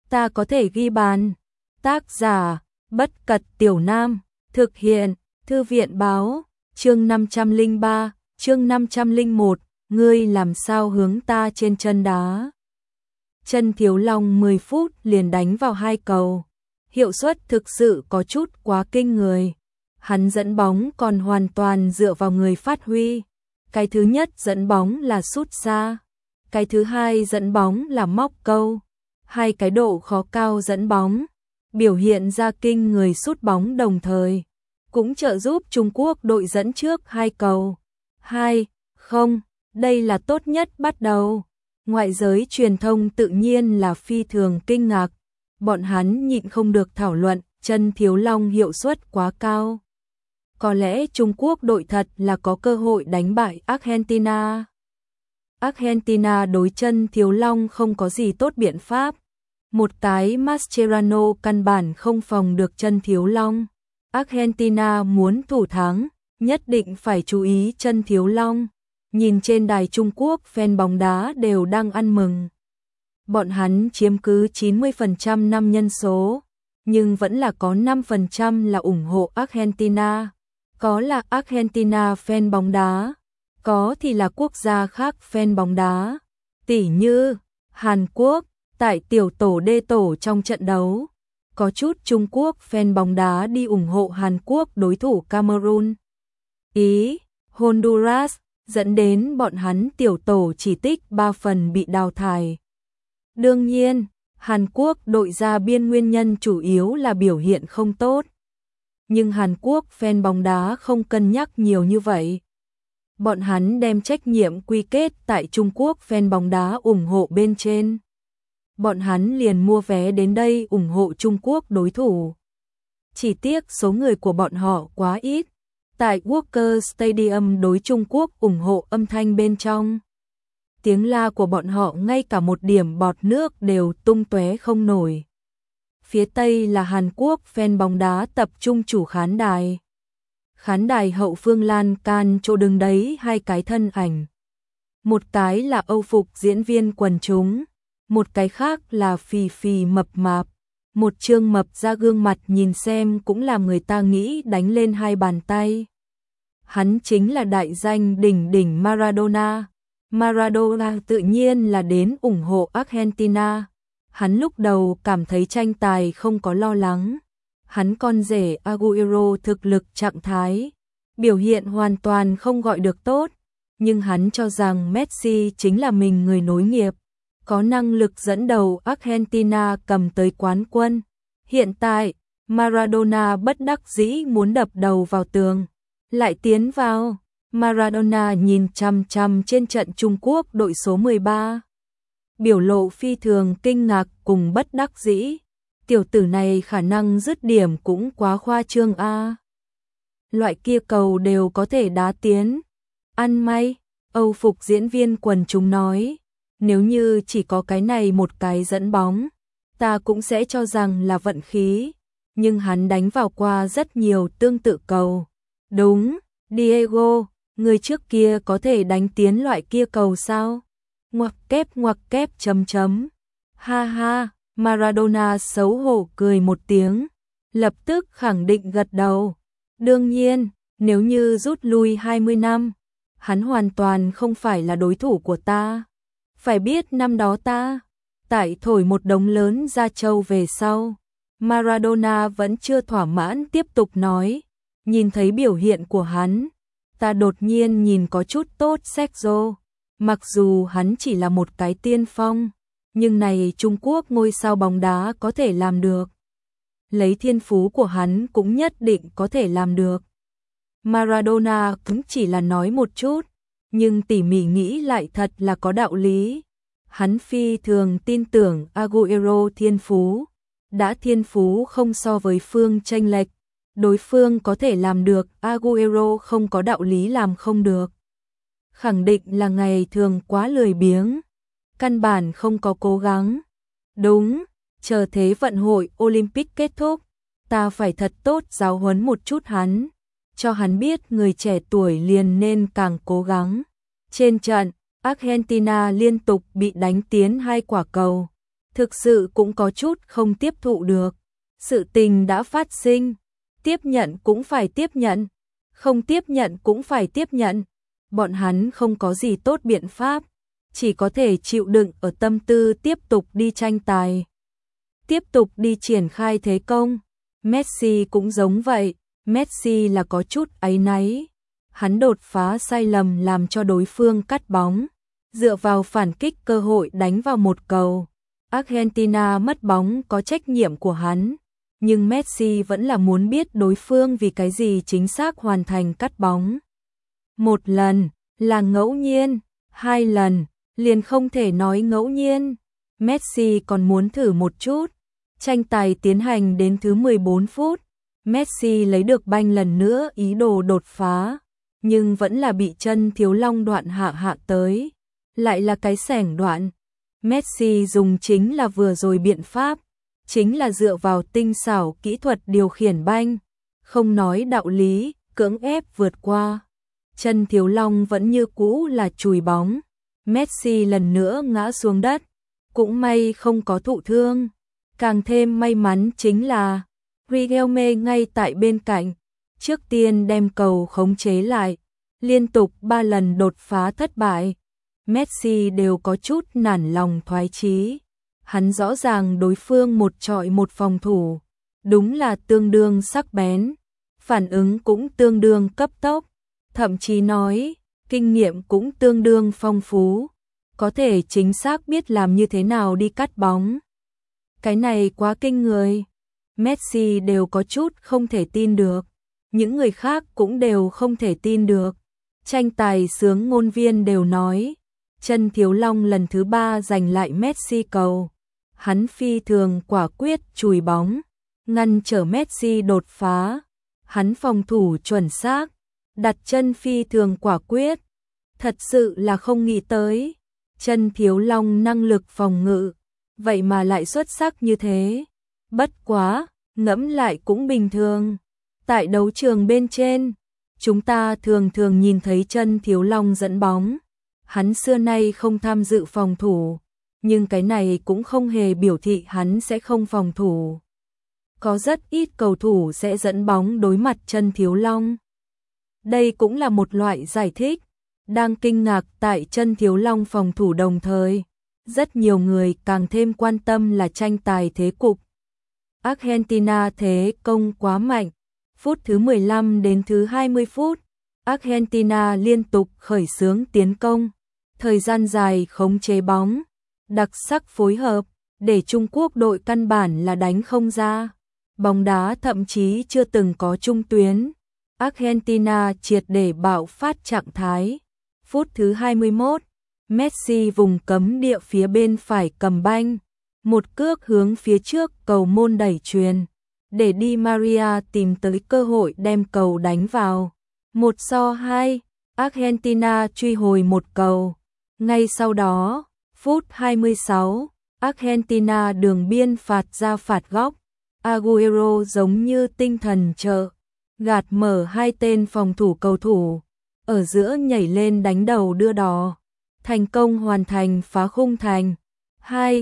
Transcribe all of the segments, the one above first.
ta có thể ghi bàn. Tác giả, Bất Cật Tiểu Nam, thực hiện, Thư viện báo, chương 503, chương 501, ngươi làm sao hướng ta trên chân đá. Chân Thiếu Long 10 phút liền đánh vào 2 cầu, hiệu suất thực sự có chút quá kinh người. Hắn dẫn bóng còn hoàn toàn dựa vào người phát huy. Cái thứ nhất dẫn bóng là sút xa, cái thứ hai dẫn bóng là móc câu. 2 cái độ khó cao dẫn bóng, biểu hiện ra kinh người sút bóng đồng thời, cũng trợ giúp Trung Quốc đội dẫn trước 2 cầu. 2-0, đây là tốt nhất bắt đầu. Ngoại giới truyền thông tự nhiên là phi thường kinh ngạc, bọn hắn nhịn không được thảo luận, Chân Thiếu Long hiệu suất quá cao. Có lẽ Trung Quốc đội thật là có cơ hội đánh bại Argentina. Argentina đối Chân Thiếu Long không có gì tốt biện pháp. Một cái Mascherano căn bản không phòng được Chân Thiếu Long. Argentina muốn thủ thắng, nhất định phải chú ý Chân Thiếu Long. Nhìn trên đài Trung Quốc, fan bóng đá đều đang ăn mừng. Bọn hắn chiếm cứ 90% năm nhân số, nhưng vẫn là có 5% là ủng hộ Argentina. Có là Argentina fan bóng đá, có thì là quốc gia khác fan bóng đá. Tỉ như Hàn Quốc, tại tiểu tổ D tổ trong trận đấu, có chút Trung Quốc fan bóng đá đi ủng hộ Hàn Quốc đối thủ Cameroon, Ý, Honduras, dẫn đến bọn hắn tiểu tổ chỉ tích 3 phần bị đào thải. Đương nhiên, Hàn Quốc đội ra biên nguyên nhân chủ yếu là biểu hiện không tốt. Nhưng Hàn Quốc fan bóng đá không cân nhắc nhiều như vậy. Bọn hắn đem trách nhiệm quy kết tại Trung Quốc fan bóng đá ủng hộ bên trên. Bọn hắn liền mua vé đến đây ủng hộ Trung Quốc đối thủ. Chỉ tiếc số người của bọn họ quá ít. Tại Walker Stadium đối Trung Quốc ủng hộ âm thanh bên trong. Tiếng la của bọn họ ngay cả một điểm bọt nước đều tung tóe không nổi. Phía Tây là Hàn Quốc fan bóng đá tập trung chủ khán đài. Khán đài hậu phương lan can chỗ đứng đấy 2 cái thân ảnh. Một cái là Âu phục diễn viên quần chúng, một cái khác là phì phì mập mạp. Một trương mập ra gương mặt nhìn xem cũng làm người ta nghĩ đánh lên 2 bàn tay. Hắn chính là đại danh đỉnh đỉnh Maradona. Maradona tự nhiên là đến ủng hộ Argentina. Hắn lúc đầu cảm thấy tranh tài không có lo lắng. Hắn con rể Agüero thực lực trạng thái, biểu hiện hoàn toàn không gọi được tốt. Nhưng hắn cho rằng Messi chính là mình người nối nghiệp, có năng lực dẫn đầu Argentina cầm tới quán quân. Hiện tại, Maradona bất đắc dĩ muốn đập đầu vào tường, lại tiến vào. Maradona nhìn chằm chằm trên trận Trung Quốc đội số 13. Biểu lộ phi thường kinh ngạc cùng bất đắc dĩ. Tiểu tử này khả năng dứt điểm cũng quá khoa trương a. Loại kia cầu đều có thể đá tiến. Ăn may, Âu phục diễn viên quần chúng nói. Nếu như chỉ có cái này một cái dẫn bóng, ta cũng sẽ cho rằng là vận khí. Nhưng hắn đánh vào qua rất nhiều tương tự cầu. Đúng, Diego, người trước kia có thể đánh tiến loại kia cầu sao? Ngoặc kép chấm chấm. Ha ha, Maradona xấu hổ cười một tiếng, lập tức khẳng định gật đầu. Đương nhiên, nếu như rút lui 20 năm, hắn hoàn toàn không phải là đối thủ của ta. Phải biết năm đó ta, tại thổi một đống lớn ra châu về sau. Maradona vẫn chưa thỏa mãn tiếp tục nói. Nhìn thấy biểu hiện của hắn, ta đột nhiên nhìn có chút tốt Sergio. Mặc dù hắn chỉ là một cái tiên phong, nhưng này Trung Quốc ngôi sao bóng đá có thể làm được. Lấy thiên phú của hắn cũng nhất định có thể làm được. Maradona cũng chỉ là nói một chút, nhưng tỉ mỉ nghĩ lại thật là có đạo lý. Hắn phi thường tin tưởng Agüero thiên phú. Đã thiên phú không so với Phương chênh lệch, đối phương có thể làm được, Agüero không có đạo lý làm không được. Khẳng định là ngày thường quá lười biếng, căn bản không có cố gắng. Đúng, chờ thế vận hội Olympic kết thúc, ta phải thật tốt giáo huấn một chút hắn, cho hắn biết người trẻ tuổi liền nên càng cố gắng. Trên trận, Argentina liên tục bị đánh tiến 2 quả cầu. thực sự cũng có chút không tiếp thụ được. Sự tình đã phát sinh, tiếp nhận cũng phải tiếp nhận, không tiếp nhận cũng phải tiếp nhận. Bọn hắn không có gì tốt biện pháp, chỉ có thể chịu đựng ở tâm tư tiếp tục đi tranh tài, tiếp tục đi triển khai thế công. Messi cũng giống vậy, Messi là có chút áy náy. Hắn đột phá sai lầm làm cho đối phương cắt bóng, dựa vào phản kích cơ hội đánh vào một cầu. Argentina mất bóng có trách nhiệm của hắn, nhưng Messi vẫn là muốn biết đối phương vì cái gì chính xác hoàn thành cắt bóng. Một lần là ngẫu nhiên, hai lần liền không thể nói ngẫu nhiên. Messi còn muốn thử một chút. Tranh tài tiến hành đến thứ 14 phút, Messi lấy được banh lần nữa ý đồ đột phá, nhưng vẫn là bị chân Thiếu Long đoạn hạ tới, lại là cái xẻng đoạn. Messi dùng chính là vừa rồi biện pháp, chính là dựa vào tinh xảo kỹ thuật điều khiển banh, không nói đạo lý, cưỡng ép vượt qua. Chân Thiếu Long vẫn như cũ là chùi bóng, Messi lần nữa ngã xuống đất, cũng may không có thụ thương. Càng thêm may mắn chính là Riquelme ngay tại bên cạnh, trước tiên đem cầu khống chế lại, liên tục 3 lần đột phá thất bại. Messi đều có chút nản lòng thoái chí. Hắn rõ ràng đối phương một trọi một phòng thủ, đúng là tương đương sắc bén, phản ứng cũng tương đương cấp tốc, thậm chí nói, kinh nghiệm cũng tương đương phong phú, có thể chính xác biết làm như thế nào đi cắt bóng. Cái này quá kinh người. Messi đều có chút không thể tin được, những người khác cũng đều không thể tin được. Tranh tài sướng ngôn viên đều nói, chân Thiếu Long lần thứ 3 giành lại Messi cầu. Hắn phi thường quả quyết chùi bóng, ngăn trở Messi đột phá. Hắn phòng thủ chuẩn xác, đặt chân phi thường quả quyết. Thật sự là không nghĩ tới, chân Thiếu Long năng lực phòng ngự, vậy mà lại xuất sắc như thế. Bất quá, ngẫm lại cũng bình thường. Tại đấu trường bên trên, chúng ta thường thường nhìn thấy chân Thiếu Long dẫn bóng. Hắn xưa nay không tham dự phòng thủ, nhưng cái này cũng không hề biểu thị hắn sẽ không phòng thủ. Có rất ít cầu thủ sẽ dẫn bóng đối mặt chân Thiếu Long. Đây cũng là một loại giải thích. Đang kinh ngạc tại chân Thiếu Long phòng thủ đồng thời, rất nhiều người càng thêm quan tâm là tranh tài thế cục. Argentina thế công quá mạnh, phút thứ 15 đến thứ 20 phút, Argentina liên tục khởi xướng tiến công, thời gian dài khống chế bóng, đặc sắc phối hợp, để Trung Quốc đội căn bản là đánh không ra. Bóng đá thậm chí chưa từng có trung tuyến. Argentina triệt để bạo phát trạng thái. Phút thứ 21, Messi vùng cấm địa phía bên phải cầm banh, một cước hướng phía trước cầu môn đẩy chuyền, để Di Maria tìm tới cơ hội đem cầu đánh vào. 1-2, Argentina truy hồi một cầu. Ngay sau đó, phút 26, Argentina đường biên phạt ra phạt góc. Agüero giống như tinh thần trợ, gạt mở hai tên phòng thủ cầu thủ, ở giữa nhảy lên đánh đầu đưa đò, thành công hoàn thành phá khung thành. 2-2,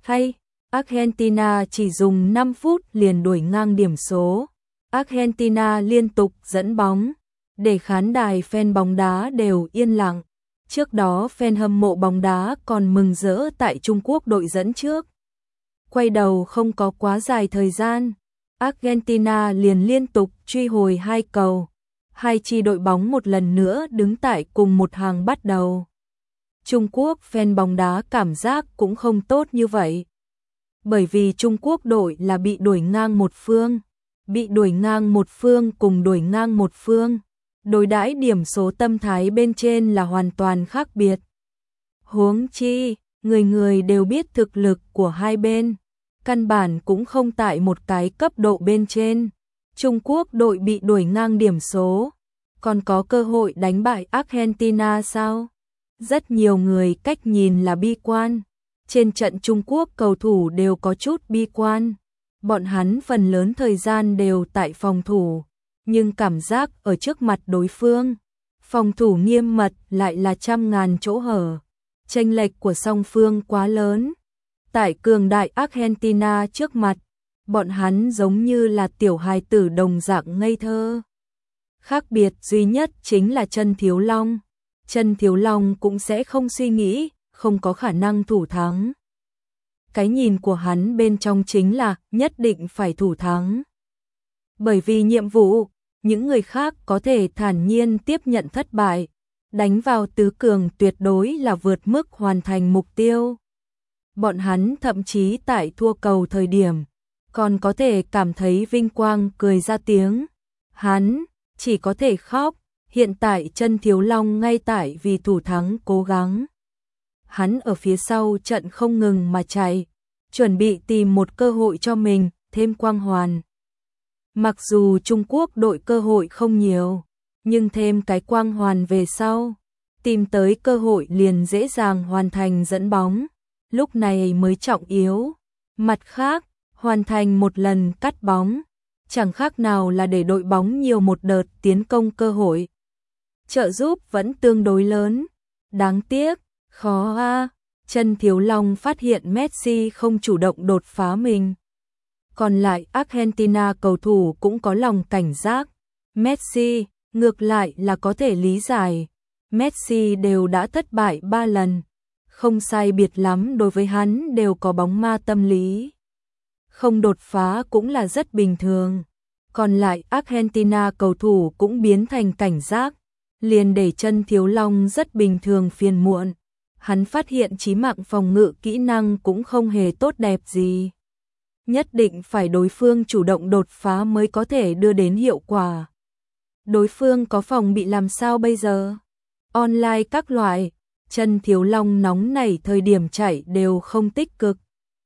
Argentina chỉ dùng 5 phút liền đuổi ngang điểm số. Argentina liên tục dẫn bóng, để khán đài fan bóng đá đều yên lặng. Trước đó fan hâm mộ bóng đá còn mừng rỡ tại Trung Quốc đội dẫn trước. Quay đầu không có quá dài thời gian, Argentina liền liên tục truy hồi 2 cầu. Hai chi đội bóng một lần nữa đứng tại cùng một hàng bắt đầu. Trung Quốc fan bóng đá cảm giác cũng không tốt như vậy. Bởi vì Trung Quốc đội là bị đuổi ngang một phương, bị đuổi ngang một phương cùng đuổi ngang một phương. Đối đãi điểm số tâm thái bên trên là hoàn toàn khác biệt. Huống chi, người người đều biết thực lực của hai bên, căn bản cũng không tại một cái cấp độ bên trên. Trung Quốc đội bị đuổi ngang điểm số, còn có cơ hội đánh bại Argentina sao? Rất nhiều người cách nhìn là bi quan. Trên trận Trung Quốc cầu thủ đều có chút bi quan. Bọn hắn phần lớn thời gian đều tại phòng thủ, nhưng cảm giác ở trước mặt đối phương, phòng thủ nghiêm mật lại là trăm ngàn chỗ hở. Chênh lệch của song phương quá lớn. Tại cường đại Argentina trước mặt, bọn hắn giống như là tiểu hài tử đồng dạng ngây thơ. Khác biệt duy nhất chính là Chân Thiếu Long. Chân Thiếu Long cũng sẽ không suy nghĩ, không có khả năng thủ thắng. Cái nhìn của hắn bên trong chính là nhất định phải thủ thắng. Bởi vì nhiệm vụ, những người khác có thể thản nhiên tiếp nhận thất bại, đánh vào tứ cường tuyệt đối là vượt mức hoàn thành mục tiêu. Bọn hắn thậm chí tại thua cầu thời điểm, còn có thể cảm thấy vinh quang cười ra tiếng. Hắn chỉ có thể khóc, hiện tại Chân Thiếu Long ngay tại vì thủ thắng cố gắng. Hắn ở phía sau trận không ngừng mà chạy, chuẩn bị tìm một cơ hội cho mình, thêm quang hoàn. Mặc dù Trung Quốc đội cơ hội không nhiều, nhưng thêm cái quang hoàn về sau, tìm tới cơ hội liền dễ dàng hoàn thành dẫn bóng, lúc này mới trọng yếu. Mặt khác, hoàn thành một lần cắt bóng, chẳng khác nào là để đội bóng nhiều một đợt tiến công cơ hội. Trợ giúp vẫn tương đối lớn, đáng tiếc, khó a. Chân Thiếu Long phát hiện Messi không chủ động đột phá mình. Còn lại Argentina cầu thủ cũng có lòng cảnh giác. Messi, ngược lại là có thể lý giải. Messi đều đã thất bại 3 lần. Không sai biệt lắm, đối với hắn đều có bóng ma tâm lý. Không đột phá cũng là rất bình thường. Còn lại Argentina cầu thủ cũng biến thành cảnh giác. Liền để Chân Thiếu Long rất bình thường phiền muộn. Hắn phát hiện chí mạng phòng ngự kỹ năng cũng không hề tốt đẹp gì. Nhất định phải đối phương chủ động đột phá mới có thể đưa đến hiệu quả. Đối phương có phòng bị làm sao bây giờ? Online các loại, Chân Thiếu Long nóng nảy thời điểm chạy đều không tích cực.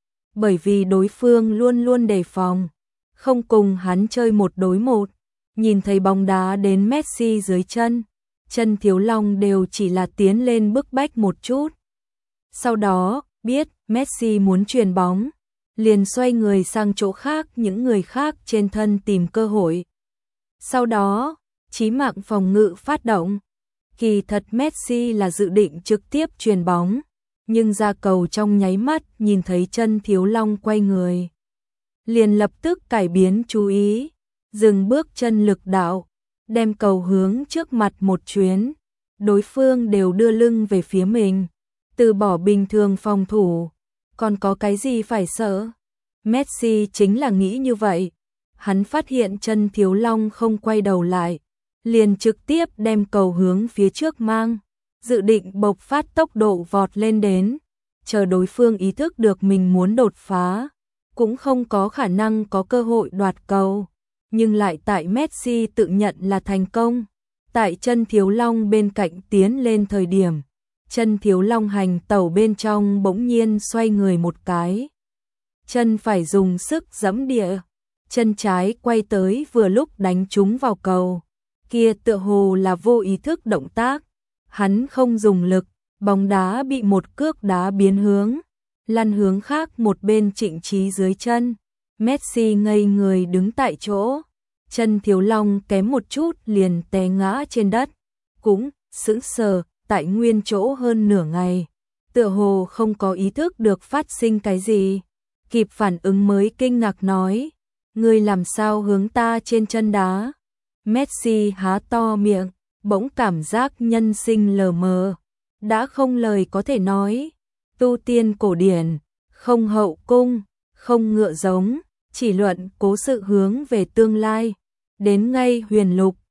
Bởi vì đối phương luôn luôn đề phòng, không cùng hắn chơi một đối một. Nhìn thấy bóng đá đến Messi dưới chân, Chân Thiếu Long đều chỉ là tiến lên bức bách một chút. Sau đó, biết Messi muốn chuyền bóng, liền xoay người sang chỗ khác, những người khác trên thân tìm cơ hội. Sau đó, chí mạng phòng ngự phát động. Kỳ thật Messi là dự định trực tiếp chuyền bóng, nhưng ra cầu trong nháy mắt nhìn thấy Chân Thiếu Long quay người. Liền lập tức cải biến chú ý, dừng bước chân lực đạo, đem cầu hướng trước mặt một chuyến. Đối phương đều đưa lưng về phía mình, từ bỏ bình thường phòng thủ, còn có cái gì phải sợ? Messi chính là nghĩ như vậy. Hắn phát hiện Chân Thiếu Long không quay đầu lại, liền trực tiếp đem cầu hướng phía trước mang, dự định bộc phát tốc độ vọt lên đến, chờ đối phương ý thức được mình muốn đột phá, cũng không có khả năng có cơ hội đoạt cầu, nhưng lại tại Messi tự nhận là thành công. Tại Chân Thiếu Long bên cạnh tiến lên thời điểm, Chân Thiếu Long hành tẩu bên trong bỗng nhiên xoay người một cái. Chân phải dùng sức giẫm địa, chân trái quay tới vừa lúc đánh trúng vào cầu. Kia tựa hồ là vô ý thức động tác, hắn không dùng lực, bóng đá bị một cước đá biến hướng, lăn hướng khác một bên Trịnh Trí dưới chân. Messi ngây người đứng tại chỗ, Chân Thiếu Long kém một chút liền té ngã trên đất, cũng sững sờ tại nguyên chỗ hơn nửa ngày, tựa hồ không có ý thức được phát sinh cái gì, kịp phản ứng mới kinh ngạc nói, ngươi làm sao hướng ta trên chân đá? Messi há to miệng, bỗng cảm giác nhân sinh lờ mờ, đã không lời có thể nói. Tu tiên cổ điển, không hậu cung, không ngựa giống, chỉ luận cố sự hướng về tương lai. Đến ngay huyền lục,